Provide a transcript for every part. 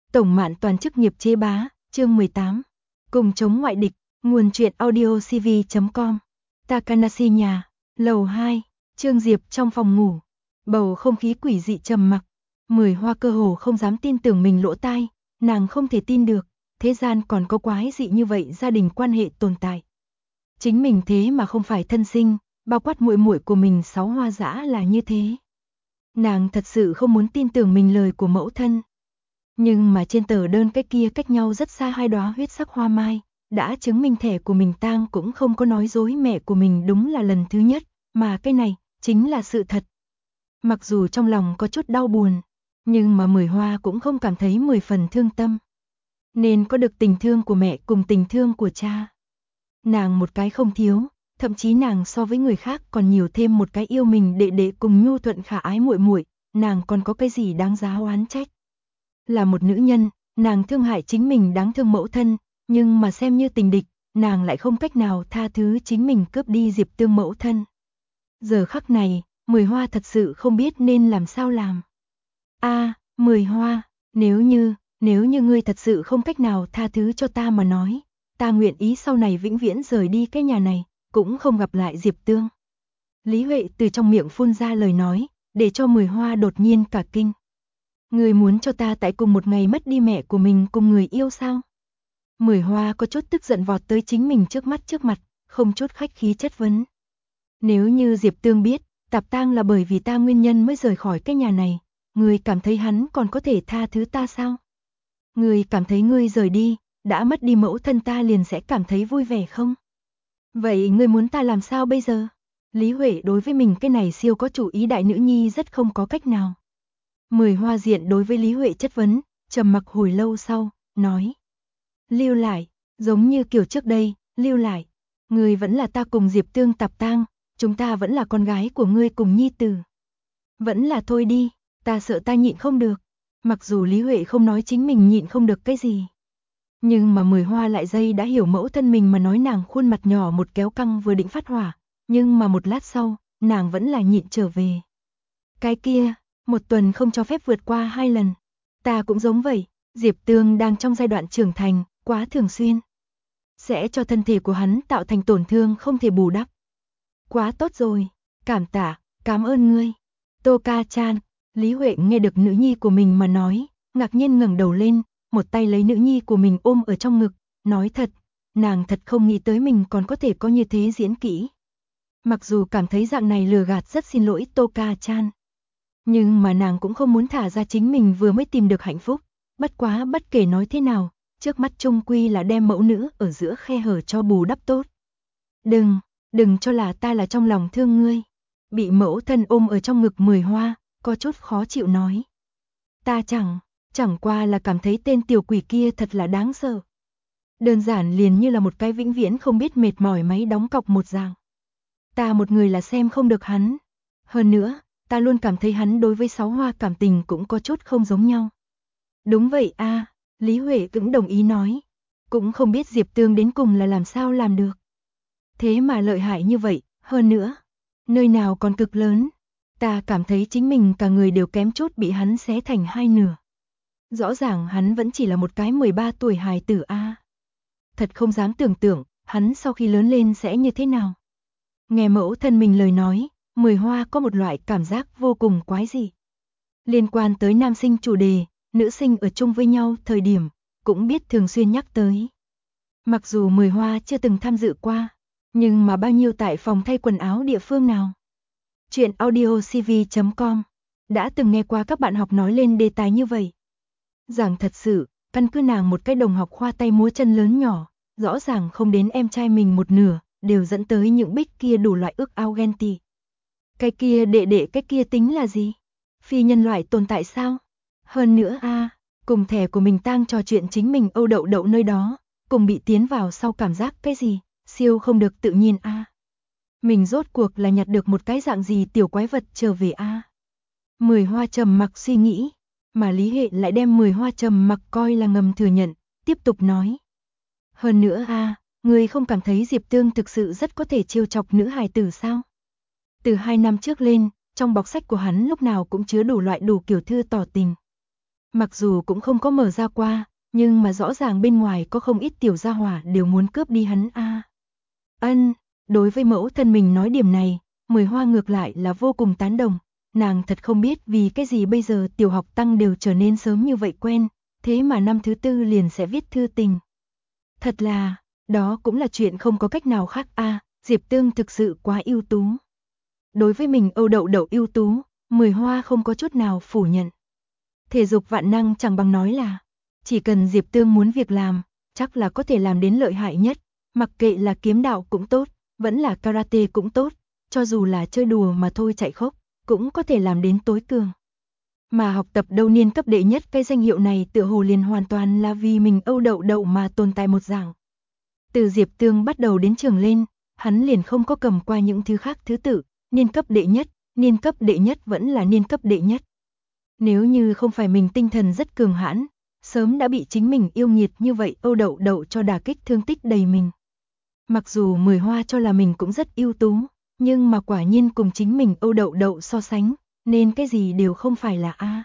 Tổng Mạn Toàn chức nghiệp chế bá, chương 18. Cùng chống ngoại địch, nguồn truyện audio cv.com. Takanashi nhà, lầu 2, Trương Diệp trong phòng ngủ. Bầu không khí quỷ dị trầm mặc. Mười Hoa cơ hồ không dám tin tưởng mình lỗ tai, nàng không thể tin được, thế gian còn có quái dị như vậy gia đình quan hệ tồn tại. Chính mình thế mà không phải thân sinh, bao quát muội muội của mình Sáu Hoa dã là như thế. Nàng thật sự không muốn tin tưởng mình lời của mẫu thân. Nhưng mà trên tờ đơn cái kia cách nhau rất xa hai đóa huyết sắc hoa mai, đã chứng minh thẻ của mình tang cũng không có nói dối mẹ của mình đúng là lần thứ nhất, mà cái này chính là sự thật. Mặc dù trong lòng có chút đau buồn, nhưng mà Mười Hoa cũng không cảm thấy 10 phần thương tâm. Nên có được tình thương của mẹ cùng tình thương của cha. Nàng một cái không thiếu, thậm chí nàng so với người khác còn nhiều thêm một cái yêu mình đệ đệ cùng nhu thuận khả ái muội muội, nàng còn có cái gì đáng giá oán trách. Là một nữ nhân, nàng thương hại chính mình đáng thương mẫu thân, nhưng mà xem như tình địch, nàng lại không cách nào tha thứ chính mình cướp đi Diệp Tương mẫu thân. Giờ khắc này, Mười Hoa thật sự không biết nên làm sao làm. Mười Hoa, nếu như ngươi thật sự không cách nào tha thứ cho ta mà nói, ta nguyện ý sau này vĩnh viễn rời đi cái nhà này, cũng không gặp lại Diệp Tương. Lý Huệ từ trong miệng phun ra lời nói, để cho Mười Hoa đột nhiên cả kinh. Ngươi muốn cho ta tại cùng một ngày mất đi mẹ của mình cùng người yêu sao? Mười Hoa có chút tức giận vọt tới chính mình trước mặt, không chút khách khí chất vấn. Nếu như Diệp Tương biết, tạp tang là bởi vì ta nguyên nhân mới rời khỏi cái nhà này, ngươi cảm thấy hắn còn có thể tha thứ ta sao? Ngươi cảm thấy ngươi rời đi, đã mất đi mẫu thân ta liền sẽ cảm thấy vui vẻ không? Vậy ngươi muốn ta làm sao bây giờ? Lý Huệ đối với mình cái này siêu có chủ ý đại nữ nhi rất không có cách nào. Mười Hoa diện đối với Lý Huệ chất vấn, trầm mặc hồi lâu sau, nói. Lưu lại, giống như kiểu trước đây, lưu lại. Ngươi vẫn là ta cùng Diệp Tương tạp tang, chúng ta vẫn là con gái của ngươi cùng nhi tử. Vẫn là thôi đi, ta sợ ta nhịn không được. Mặc dù Lý Huệ không nói chính mình nhịn không được cái gì. Nhưng mà Mười Hoa lại dây đã hiểu mẫu thân mình mà nói nàng khuôn mặt nhỏ một kéo căng vừa định phát hỏa. Nhưng mà một lát sau, nàng vẫn là nhịn trở về. Cái kia, một tuần không cho phép vượt qua 2 lần. Ta cũng giống vậy, Diệp Tương đang trong giai đoạn trưởng thành, quá thường xuyên. Sẽ cho thân thể của hắn tạo thành tổn thương không thể bù đắp. Quá tốt rồi, cảm tạ, cảm ơn ngươi. Toka-chan, Lý Huệ nghe được nữ nhi của mình mà nói, ngạc nhiên ngẩng đầu lên, một tay lấy nữ nhi của mình ôm ở trong ngực, nói thật, nàng thật không nghĩ tới mình còn có thể có như thế diễn kỹ. Mặc dù cảm thấy dạng này lừa gạt rất xin lỗi Toka-chan. Nhưng mà nàng cũng không muốn thả ra chính mình vừa mới tìm được hạnh phúc, bất quá bất kể nói thế nào, trước mắt chung quy là đem mẫu nữ ở giữa khe hở cho bù đắp tốt. Đừng cho là ta là trong lòng thương ngươi. Bị mẫu thân ôm ở trong ngực Mười Hoa, có chút khó chịu nói. Ta chẳng qua là cảm thấy tên tiểu quỷ kia thật là đáng sợ. Đơn giản liền như là một cái vĩnh viễn không biết mệt mỏi máy đóng cọc một dạng. Ta một người là xem không được hắn. Hơn nữa, ta luôn cảm thấy hắn đối với Sáu Hoa cảm tình cũng có chút không giống nhau. Đúng vậy Lý Huệ cũng đồng ý nói. Cũng không biết Diệp Tương đến cùng là làm sao làm được. Thế mà lợi hại như vậy, hơn nữa, nơi nào còn cực lớn. Ta cảm thấy chính mình cả người đều kém chút bị hắn xé thành hai nửa. Rõ ràng hắn vẫn chỉ là một cái 13 tuổi hài tử Thật không dám tưởng tượng, hắn sau khi lớn lên sẽ như thế nào. Nghe mẫu thân mình lời nói, Mười Hoa có một loại cảm giác vô cùng quái dị. Liên quan tới nam sinh chủ đề, nữ sinh ở chung với nhau thời điểm, cũng biết thường xuyên nhắc tới. Mặc dù Mười Hoa chưa từng tham dự qua, nhưng mà bao nhiêu tại phòng thay quần áo địa phương nào. Chuyện audio cv.com đã từng nghe qua các bạn học nói lên đề tài như vậy. Giảng thật sự, căn cứ nàng một cái đồng học khoa tay múa chân lớn nhỏ, rõ ràng không đến em trai mình một nửa, đều dẫn tới những bích kia đủ loại ước ao ghen tị. Cái kia đệ cái kia tính là gì? Phi nhân loại tồn tại sao? Hơn nữa cùng thẻ của mình tang trò chuyện chính mình âu đậu nơi đó, cùng bị tiến vào sau cảm giác cái gì? Siêu không được tự nhiên Mình rốt cuộc là nhặt được một cái dạng gì tiểu quái vật trở về Mười Hoa trầm mặc suy nghĩ, mà Lý Hệ lại đem Mười Hoa trầm mặc coi là ngầm thừa nhận, tiếp tục nói. Hơn nữa ngươi không cảm thấy Diệp Tương thực sự rất có thể trêu chọc nữ hài tử sao? Từ 2 năm trước lên, trong bọc sách của hắn lúc nào cũng chứa đủ loại đủ kiểu thư tỏ tình. Mặc dù cũng không có mở ra qua, nhưng mà rõ ràng bên ngoài có không ít tiểu gia hỏa đều muốn cướp đi hắn a. Ân, đối với mẫu thân mình nói điểm này, Mười Hoa ngược lại là vô cùng tán đồng, nàng thật không biết vì cái gì bây giờ tiểu học tăng đều trở nên sớm như vậy quen, thế mà năm thứ tư liền sẽ viết thư tình. Thật là, đó cũng là chuyện không có cách nào khác a, Diệp Tương thực sự quá ưu tú. Đối với mình Âu Đậu Đậu ưu tú, Mười Hoa không có chút nào phủ nhận. Thể dục vạn năng chẳng bằng nói là, chỉ cần Diệp Tương muốn việc làm, chắc là có thể làm đến lợi hại nhất, mặc kệ là kiếm đạo cũng tốt, vẫn là karate cũng tốt, cho dù là chơi đùa mà thôi chạy khốc, cũng có thể làm đến tối cường. Mà học tập đâu niên cấp đệ nhất cái danh hiệu này tựa hồ liền hoàn toàn là vì mình Âu Đậu Đậu mà tồn tại một dạng. Từ Diệp Tương bắt đầu đến trường lên, hắn liền không có cầm qua những thứ khác thứ tự, niên cấp đệ nhất vẫn là niên cấp đệ nhất. Nếu như không phải mình tinh thần rất cường hãn, sớm đã bị chính mình yêu nghiệt như vậy Âu Đậu Đậu cho đả kích thương tích đầy mình. Mặc dù Mười Hoa cho là mình cũng rất ưu tú, nhưng mà quả nhiên cùng chính mình Âu Đậu Đậu so sánh, nên cái gì đều không phải là a.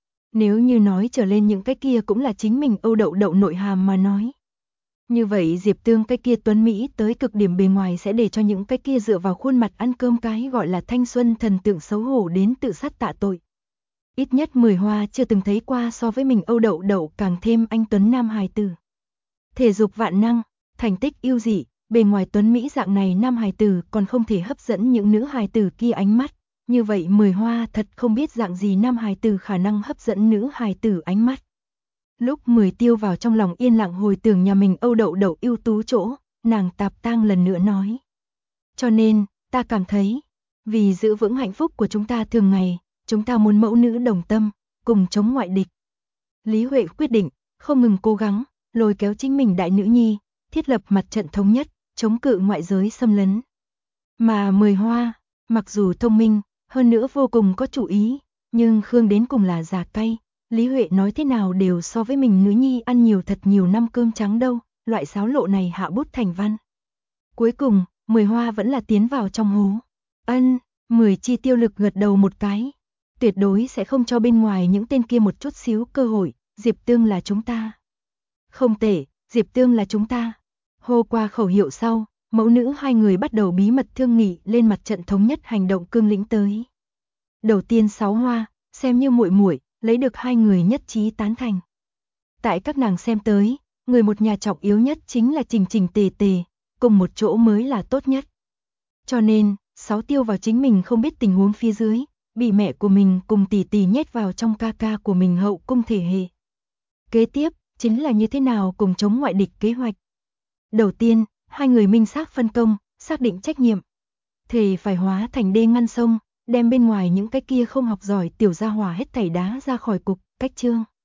Nếu như nói trở lên những cái kia cũng là chính mình Âu Đậu Đậu nội hàm mà nói. Như vậy Diệp Tương cái kia tuấn Mỹ tới cực điểm bề ngoài sẽ để cho những cái kia dựa vào khuôn mặt ăn cơm cái gọi là thanh xuân thần tượng xấu hổ đến tự sát tạ tội. Ít nhất Mười Hoa chưa từng thấy qua so với mình Âu Đậu Đậu càng thêm anh tuấn nam hài tử. Thể dục vạn năng, thành tích yêu dị, bề ngoài tuấn Mỹ dạng này nam hài tử còn không thể hấp dẫn những nữ hài tử kia ánh mắt. Như vậy Mười Hoa thật không biết dạng gì nam hài tử khả năng hấp dẫn nữ hài tử ánh mắt. Lúc Mười Tiêu vào trong lòng yên lặng hồi tưởng nhà mình Âu Đậu Đậu ưu tú chỗ, nàng tạp tang lần nữa nói. Cho nên, ta cảm thấy, vì giữ vững hạnh phúc của chúng ta thường ngày, chúng ta muốn mẫu nữ đồng tâm, cùng chống ngoại địch. Lý Huệ quyết định, không ngừng cố gắng, lôi kéo chính mình đại nữ nhi, thiết lập mặt trận thống nhất, chống cự ngoại giới xâm lấn. Mà Mười Hoa, mặc dù thông minh, hơn nữa vô cùng có chủ ý, nhưng Khương đến cùng là già cay. Lý Huệ nói thế nào đều so với mình nữ nhi ăn nhiều thật nhiều năm cơm trắng đâu, loại xáo lộ này hạ bút thành văn. Cuối cùng, Mười Hoa vẫn là tiến vào trong hố. Ân, Mười Chi tiêu lực gật đầu một cái. Tuyệt đối sẽ không cho bên ngoài những tên kia một chút xíu cơ hội, Diệp Tương là chúng ta. Không tệ, Diệp Tương là chúng ta. Hô qua khẩu hiệu sau, mẫu nữ hai người bắt đầu bí mật thương nghị lên mặt trận thống nhất hành động cương lĩnh tới. Đầu tiên 6 hoa, xem như muội muội, lấy được hai người nhất trí tán thành. Tại các nàng xem tới, người một nhà trọng yếu nhất chính là Trình Trình Tề Tề, cùng một chỗ mới là tốt nhất. Cho nên, 6 tiêu vào chính mình không biết tình huống phía dưới, bị mẹ của mình cùng tỷ tỷ nhét vào trong ca ca của mình hậu cung thể hệ. Kế tiếp, chính là như thế nào cùng chống ngoại địch kế hoạch. Đầu tiên, hai người minh xác phân công, xác định trách nhiệm. Thề phải hóa thành đê ngăn sông, đem bên ngoài những cái kia không học giỏi tiểu gia hỏa hết thảy đá ra khỏi cục, cách chương.